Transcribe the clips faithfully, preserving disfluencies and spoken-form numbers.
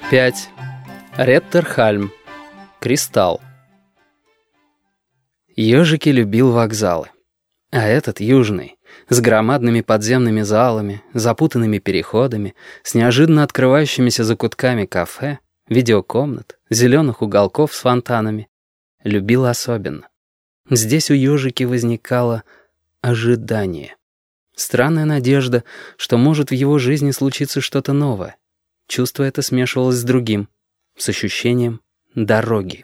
пять. Реттерхальм. Кристалл. Ёжики любил вокзалы. А этот южный, с громадными подземными залами, запутанными переходами, с неожиданно открывающимися закутками кафе, видеокомнат, зеленых уголков с фонтанами, любил особенно. Здесь у ёжики возникало ожидание. Странная надежда, что может в его жизни случиться что-то новое. Чувство это смешивалось с другим, с ощущением дороги.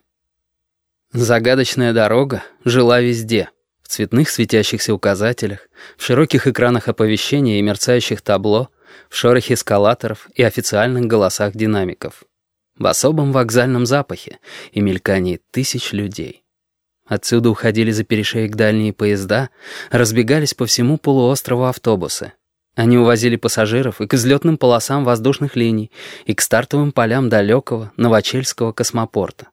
Загадочная дорога жила везде. В цветных светящихся указателях, в широких экранах оповещения и мерцающих табло, в шорохе эскалаторов и официальных голосах динамиков. В особом вокзальном запахе и мелькании тысяч людей. Отсюда уходили за перешеек дальние поезда, разбегались по всему полуострову автобусы. Они увозили пассажиров и к взлетным полосам воздушных линий, и к стартовым полям далекого новочельского космопорта.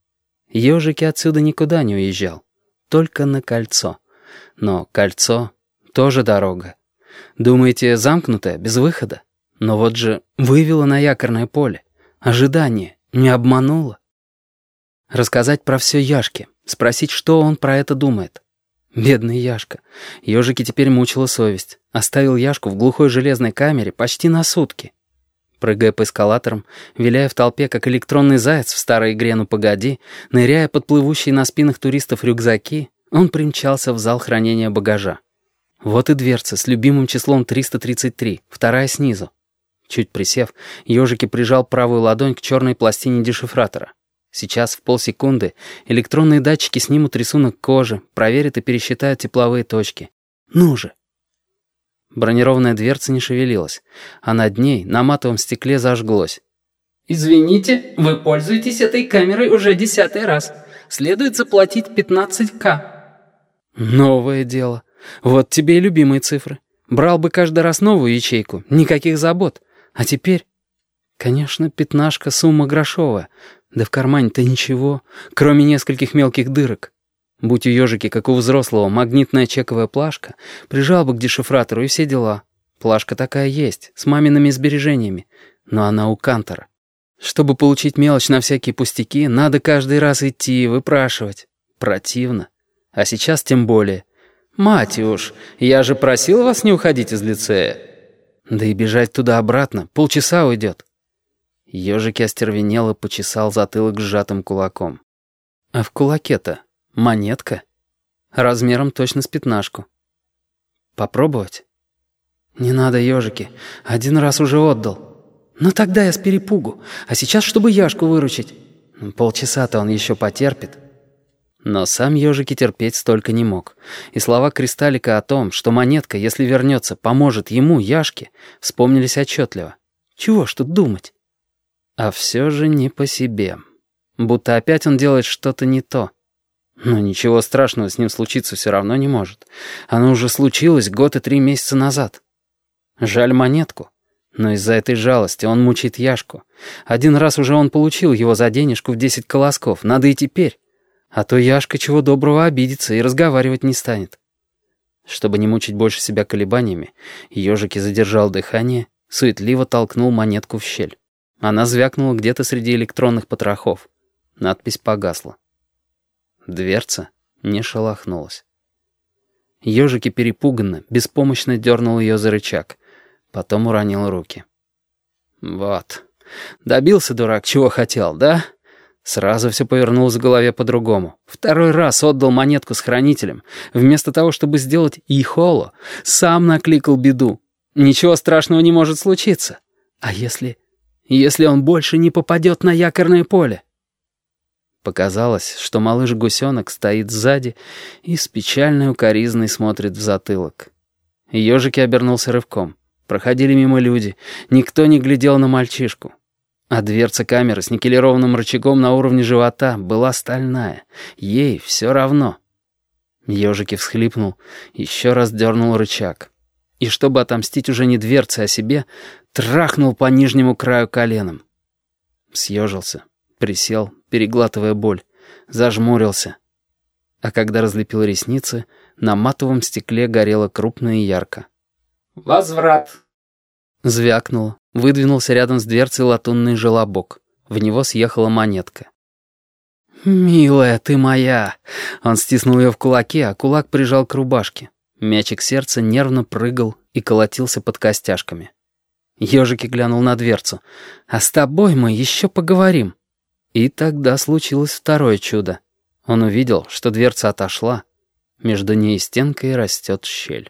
Ёжики отсюда никуда не уезжал, только на кольцо. Но кольцо тоже дорога. Думаете, замкнутая, без выхода? Но вот же вывело на якорное поле. Ожидание не обмануло. Рассказать про все Яшке, спросить, что он про это думает. Бедный Яшка. Ёжики теперь мучила совесть. Оставил Яшку в глухой железной камере почти на сутки. Прыгая по эскалаторам, виляя в толпе, как электронный заяц в старой игре «Ну погоди», ныряя под плывущие на спинах туристов рюкзаки, он примчался в зал хранения багажа. Вот и дверца с любимым числом триста тридцать три, вторая снизу. Чуть присев, Ёжики прижал правую ладонь к черной пластине дешифратора. Сейчас в полсекунды электронные датчики снимут рисунок кожи, проверят и пересчитают тепловые точки. Ну же! Бронированная дверца не шевелилась, а над ней на матовом стекле зажглось. «Извините, вы пользуетесь этой камерой уже десятый раз. Следует заплатить пятнадцать ка». Новое дело. Вот тебе и любимые цифры. Брал бы каждый раз новую ячейку, никаких забот. А теперь... Конечно, пятнашка сумма грошовая. Да в кармане-то ничего, кроме нескольких мелких дырок. Будь у Ёжики, как у взрослого, магнитная чековая плашка, прижал бы к дешифратору и все дела. Плашка такая есть, с мамиными сбережениями, но она у Кантора. Чтобы получить мелочь на всякие пустяки, надо каждый раз идти и выпрашивать. Противно. А сейчас тем более. «Мать уж, я же просил вас не уходить из лицея». Да и бежать туда-обратно полчаса уйдет. Ёжики остервенело почесал затылок сжатым кулаком. А в кулаке-то монетка. Размером точно с пятнашку. Попробовать? Не надо, Ёжики. Один раз уже отдал. Ну тогда я с перепугу. А сейчас, чтобы Яшку выручить. Полчаса-то он еще потерпит. Но сам Ёжики терпеть столько не мог. И слова Кристаллика о том, что монетка, если вернется, поможет ему, Яшке, вспомнились отчетливо. Чего ж тут думать? А все же не по себе. Будто опять он делает что-то не то. Но ничего страшного с ним случиться все равно не может. Оно уже случилось год и три месяца назад. Жаль монетку. Но из-за этой жалости он мучает Яшку. Один раз уже он получил его за денежку в десять колосков. Надо и теперь. А то Яшка чего доброго обидится и разговаривать не станет. Чтобы не мучить больше себя колебаниями, Ёжики задержал дыхание, суетливо толкнул монетку в щель. Она звякнула где-то среди электронных потрохов. Надпись погасла. Дверца не шелохнулась. Ёжики перепуганно, беспомощно дернул ее за рычаг. Потом уронил руки. Вот. Добился, дурак, чего хотел, да? Сразу все повернулось в голове по-другому. Второй раз отдал монетку с хранителем. Вместо того, чтобы сделать ихоло, сам накликал беду. Ничего страшного не может случиться. А если... если он больше не попадет на якорное поле? Показалось, что малыш-гусенок стоит сзади и с печальной укоризной смотрит в затылок. Ёжики обернулся рывком. Проходили мимо люди. Никто не глядел на мальчишку. А дверца камеры с никелированным рычагом на уровне живота была стальная. Ей все равно. Ёжики всхлипнул, еще раз дернул рычаг. И чтобы отомстить уже не дверце, а себе, трахнул по нижнему краю коленом. Съежился, присел, переглатывая боль, зажмурился. А когда разлепил ресницы, на матовом стекле горело крупно и ярко. «Возврат!» Звякнуло. Выдвинулся рядом с дверцей латунный желобок. В него съехала монетка. «Милая ты моя!» Он стиснул ее в кулаке, а кулак прижал к рубашке. Мячик сердца нервно прыгал и колотился под костяшками. Ёжики глянул на дверцу. «А с тобой мы еще поговорим». И тогда случилось второе чудо. Он увидел, что дверца отошла. Между ней и стенкой растет щель.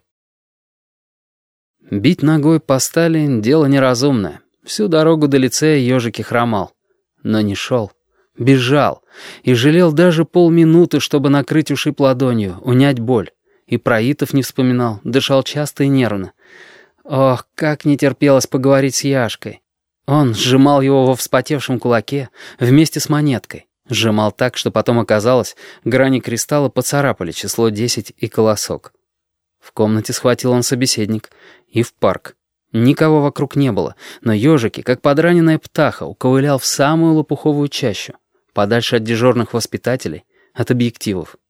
Бить ногой по стали — дело неразумное. Всю дорогу до лицея Ёжики хромал. Но не шел. Бежал. И жалел даже полминуты, чтобы накрыть ушиб ладонью, унять боль. И про Итов не вспоминал, дышал часто и нервно. Ох, как не терпелось поговорить с Яшкой. Он сжимал его во вспотевшем кулаке вместе с монеткой. Сжимал так, что потом оказалось, грани кристалла поцарапали число десять и колосок. В комнате схватил он собеседник. И в парк. Никого вокруг не было, но Ёжики, как подраненная птаха, уковылял в самую лопуховую чащу, подальше от дежурных воспитателей, от объективов.